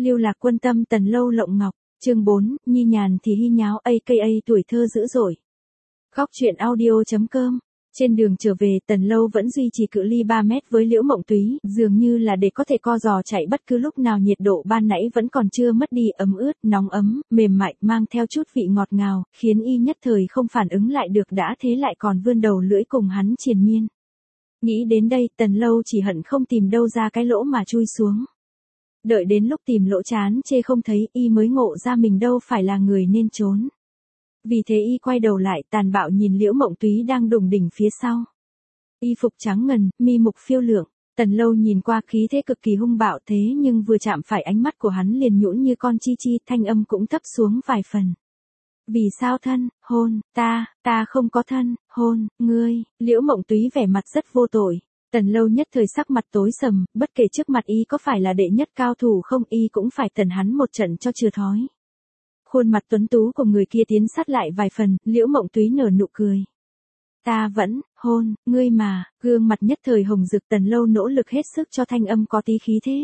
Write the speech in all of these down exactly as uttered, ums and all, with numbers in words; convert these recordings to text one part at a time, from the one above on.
Lưu lạc quân tâm Tần Lâu Lộng Ngọc, chương bốn, nhi nhàn thì hy nháo a ca a tuổi thơ dữ dội. Góc truyện audio chấm com. Trên đường trở về, Tần Lâu vẫn duy trì cự ly ba mét với Liễu Mộng Túy, dường như là để có thể co giò chạy bất cứ lúc nào. Nhiệt độ ban nãy vẫn còn chưa mất đi, ấm ướt, nóng ấm, mềm mại, mang theo chút vị ngọt ngào, khiến y nhất thời không phản ứng lại được, đã thế lại còn vươn đầu lưỡi cùng hắn triền miên. Nghĩ đến đây, Tần Lâu chỉ hận không tìm đâu ra cái lỗ mà chui xuống. Đợi đến lúc tìm lỗ chán chê không thấy, y mới ngộ ra mình đâu phải là người nên trốn. Vì thế y quay đầu lại, tàn bạo nhìn Liễu Mộng Túy đang đùng đỉnh phía sau. Y phục trắng ngần, mi mục phiêu lượng, Tần Lâu nhìn qua khí thế cực kỳ hung bạo, thế nhưng vừa chạm phải ánh mắt của hắn liền nhũn như con chi chi, thanh âm cũng thấp xuống vài phần. Vì sao thân, hôn, ta, ta không có thân, hôn, ngươi. Liễu Mộng Túy vẻ mặt rất vô tội. Tần Lâu nhất thời sắc mặt tối sầm, bất kể trước mặt y có phải là đệ nhất cao thủ không, y cũng phải tần hắn một trận cho chưa thói. Khuôn mặt tuấn tú của người kia tiến sát lại vài phần, Liễu Mộng Túy nở nụ cười. Ta vẫn, hôn, ngươi mà, gương mặt nhất thời hồng rực. Tần Lâu nỗ lực hết sức cho thanh âm có tí khí thế.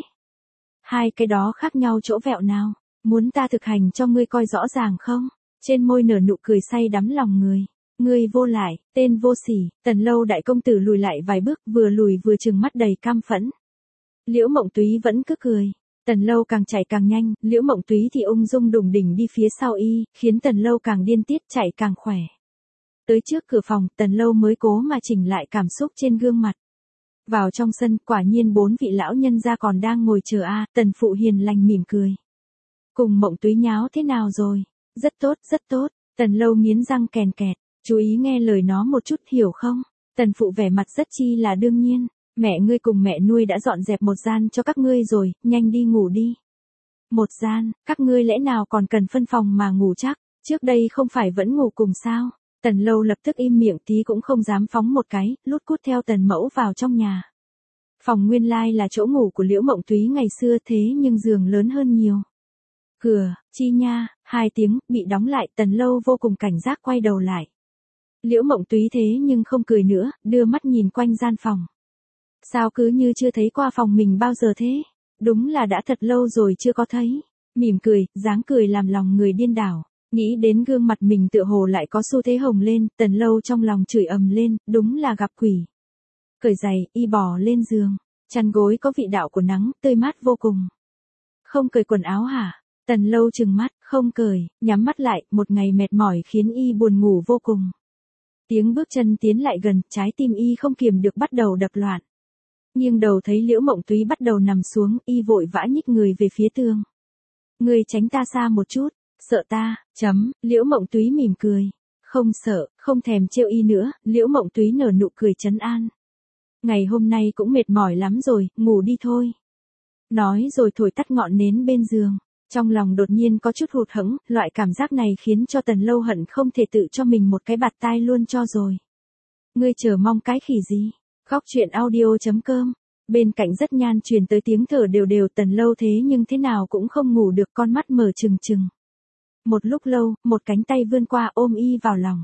Hai cái đó khác nhau chỗ vẹo nào, muốn ta thực hành cho ngươi coi rõ ràng không? Trên môi nở nụ cười say đắm lòng người. Ngươi vô lại, tên vô sỉ. Tần Lâu đại công tử lùi lại vài bước, vừa lùi vừa trừng mắt đầy cam phẫn. Liễu Mộng Túy vẫn cứ cười. Tần Lâu càng chạy càng nhanh, Liễu Mộng Túy thì ung dung đùng đỉnh đi phía sau y, khiến Tần Lâu càng điên tiết, chạy càng khỏe. Tới trước cửa phòng, Tần Lâu mới cố mà chỉnh lại cảm xúc trên gương mặt. Vào trong sân, quả nhiên bốn vị lão nhân gia còn đang ngồi chờ a. Tần phụ hiền lành mỉm cười. Cùng Mộng Túy nháo thế nào rồi? Rất tốt, rất tốt. Tần Lâu nghiến răng kèn kẹt. Chú ý nghe lời nó một chút, hiểu không? Tần phụ vẻ mặt rất chi là đương nhiên. Mẹ ngươi cùng mẹ nuôi đã dọn dẹp một gian cho các ngươi rồi, nhanh đi ngủ đi. Một gian, các ngươi lẽ nào còn cần phân phòng mà ngủ chắc, trước đây không phải vẫn ngủ cùng sao? Tần Lâu lập tức im miệng, tí cũng không dám phóng một cái, lút cút theo Tần mẫu vào trong nhà. Phòng nguyên lai là chỗ ngủ của Liễu Mộng Túy ngày xưa, thế nhưng giường lớn hơn nhiều. Cửa, chi nha, hai tiếng, bị đóng lại. Tần Lâu vô cùng cảnh giác quay đầu lại. Liễu Mộng Túy thế nhưng không cười nữa, đưa mắt nhìn quanh gian phòng. Sao cứ như chưa thấy qua phòng mình bao giờ thế? Đúng là đã thật lâu rồi chưa có thấy. Mỉm cười, dáng cười làm lòng người điên đảo. Nghĩ đến gương mặt mình tựa hồ lại có xu thế hồng lên, Tần Lâu trong lòng chửi ầm lên, đúng là gặp quỷ. Cởi giày, y bò lên giường. Chăn gối có vị đạo của nắng, tươi mát vô cùng. Không cởi quần áo hả? Tần Lâu trừng mắt, không cởi, nhắm mắt lại, một ngày mệt mỏi khiến y buồn ngủ vô cùng. Tiếng bước chân tiến lại gần, trái tim y không kiềm được bắt đầu đập loạn. Nghiêng đầu thấy Liễu Mộng Túy bắt đầu nằm xuống, y vội vã nhích người về phía tường. Ngươi tránh ta xa một chút, sợ ta, chấm, Liễu Mộng Túy mỉm cười. Không sợ, không thèm trêu y nữa, Liễu Mộng Túy nở nụ cười trấn an. Ngày hôm nay cũng mệt mỏi lắm rồi, ngủ đi thôi. Nói rồi thổi tắt ngọn nến bên giường. Trong lòng đột nhiên có chút hụt hẫng, loại cảm giác này khiến cho Tần Lâu hận không thể tự cho mình một cái bạt tai luôn cho rồi. Ngươi chờ mong cái khỉ gì? Góc truyện audio chấm com. Bên cạnh rất nhan truyền tới tiếng thở đều đều. Tần Lâu thế nhưng thế nào cũng không ngủ được, con mắt mở trừng trừng. Một lúc lâu, một cánh tay vươn qua ôm y vào lòng.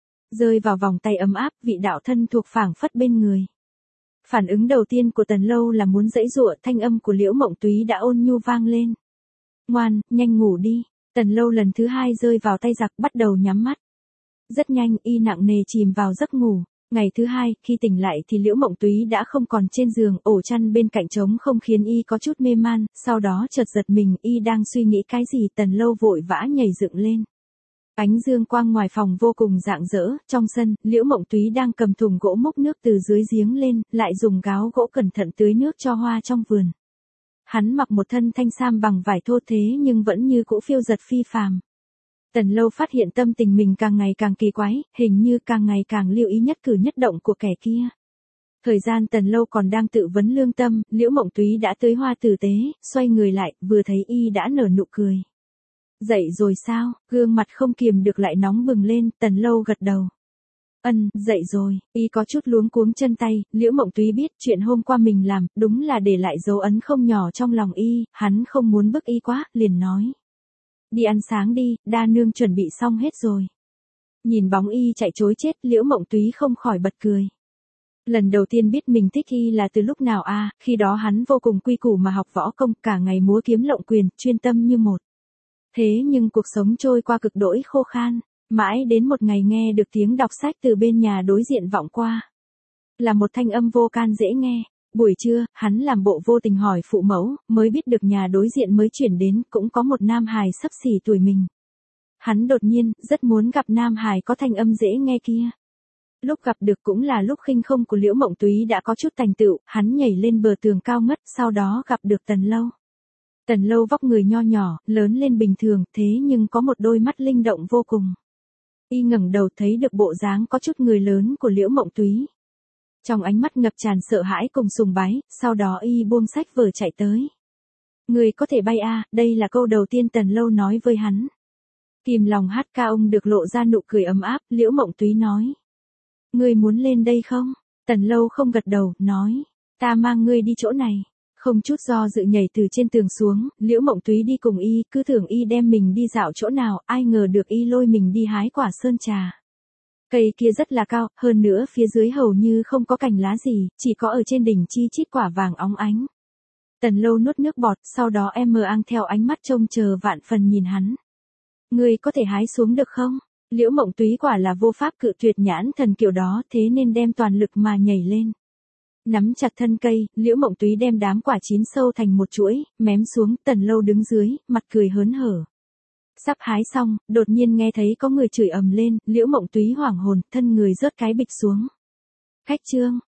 Rơi vào vòng tay ấm áp, vị đạo thân thuộc phảng phất bên người. Phản ứng đầu tiên của Tần Lâu là muốn giãy giụa, thanh âm của Liễu Mộng Túy đã ôn nhu vang lên. Ngoan, nhanh ngủ đi. Tần Lâu lần thứ hai rơi vào tay giặc, bắt đầu nhắm mắt. Rất nhanh, y nặng nề chìm vào giấc ngủ. Ngày thứ hai, khi tỉnh lại thì Liễu Mộng Túy đã không còn trên giường, ổ chăn bên cạnh trống không khiến y có chút mê man, sau đó chợt giật mình, y đang suy nghĩ cái gì. Tần Lâu vội vã nhảy dựng lên. Ánh dương quang ngoài phòng vô cùng rạng rỡ, trong sân, Liễu Mộng Túy đang cầm thùng gỗ múc nước từ dưới giếng lên, lại dùng gáo gỗ cẩn thận tưới nước cho hoa trong vườn. Hắn mặc một thân thanh sam bằng vải thô thế nhưng vẫn như cũ phiêu dật phi phàm. Tần Lâu phát hiện tâm tình mình càng ngày càng kỳ quái, hình như càng ngày càng lưu ý nhất cử nhất động của kẻ kia. Thời gian Tần Lâu còn đang tự vấn lương tâm, Liễu Mộng Túy đã tưới hoa tử tế, xoay người lại, vừa thấy y đã nở nụ cười. Dậy rồi sao? Gương mặt không kiềm được lại nóng bừng lên. Tần Lâu gật đầu. Ân, dậy rồi. Y có chút luống cuống chân tay. Liễu Mộng Túy biết chuyện hôm qua mình làm, đúng là để lại dấu ấn không nhỏ trong lòng y, hắn không muốn bức y quá, liền nói. Đi ăn sáng đi, đa nương chuẩn bị xong hết rồi. Nhìn bóng y chạy trối chết, Liễu Mộng Túy không khỏi bật cười. Lần đầu tiên biết mình thích y là từ lúc nào a, khi đó hắn vô cùng quy củ mà học võ công, cả ngày múa kiếm lộng quyền, chuyên tâm như một. Thế nhưng cuộc sống trôi qua cực đỗi khô khan, mãi đến một ngày nghe được tiếng đọc sách từ bên nhà đối diện vọng qua. Là một thanh âm vô can dễ nghe. Buổi trưa, hắn làm bộ vô tình hỏi phụ mẫu, mới biết được nhà đối diện mới chuyển đến, cũng có một nam hài xấp xỉ tuổi mình. Hắn đột nhiên, rất muốn gặp nam hài có thanh âm dễ nghe kia. Lúc gặp được cũng là lúc khinh không của Liễu Mộng Túy đã có chút thành tựu, hắn nhảy lên bờ tường cao ngất, sau đó gặp được Tần Lâu. Tần Lâu vóc người nho nhỏ, lớn lên bình thường, thế nhưng có một đôi mắt linh động vô cùng. Y ngẩng đầu thấy được bộ dáng có chút người lớn của Liễu Mộng Túy. Trong ánh mắt ngập tràn sợ hãi cùng sùng bái, sau đó y buông sách vở chạy tới. Người có thể bay a, đây là câu đầu tiên Tần Lâu nói với hắn. Kìm lòng hát ca ông được lộ ra nụ cười ấm áp, Liễu Mộng Túy nói. Ngươi muốn lên đây không? Tần Lâu không gật đầu, nói. Ta mang ngươi đi chỗ này. Không chút do dự nhảy từ trên tường xuống, Liễu Mộng Túy đi cùng y, cứ tưởng y đem mình đi dạo chỗ nào, ai ngờ được y lôi mình đi hái quả sơn trà. Cây kia rất là cao, hơn nữa phía dưới hầu như không có cành lá gì, chỉ có ở trên đỉnh chi chít quả vàng óng ánh. Tần Lâu nuốt nước bọt, sau đó em mờ ang theo ánh mắt trông chờ vạn phần nhìn hắn. Ngươi có thể hái xuống được không? Liễu Mộng Túy quả là vô pháp cự tuyệt nhãn thần kiểu đó, thế nên đem toàn lực mà nhảy lên. Nắm chặt thân cây, Liễu Mộng Túy đem đám quả chín sâu thành một chuỗi, mém xuống, Tần Lâu đứng dưới, mặt cười hớn hở. Sắp hái xong, đột nhiên nghe thấy có người chửi ầm lên, Liễu Mộng Túy hoảng hồn, thân người rớt cái bịch xuống. Khách trương,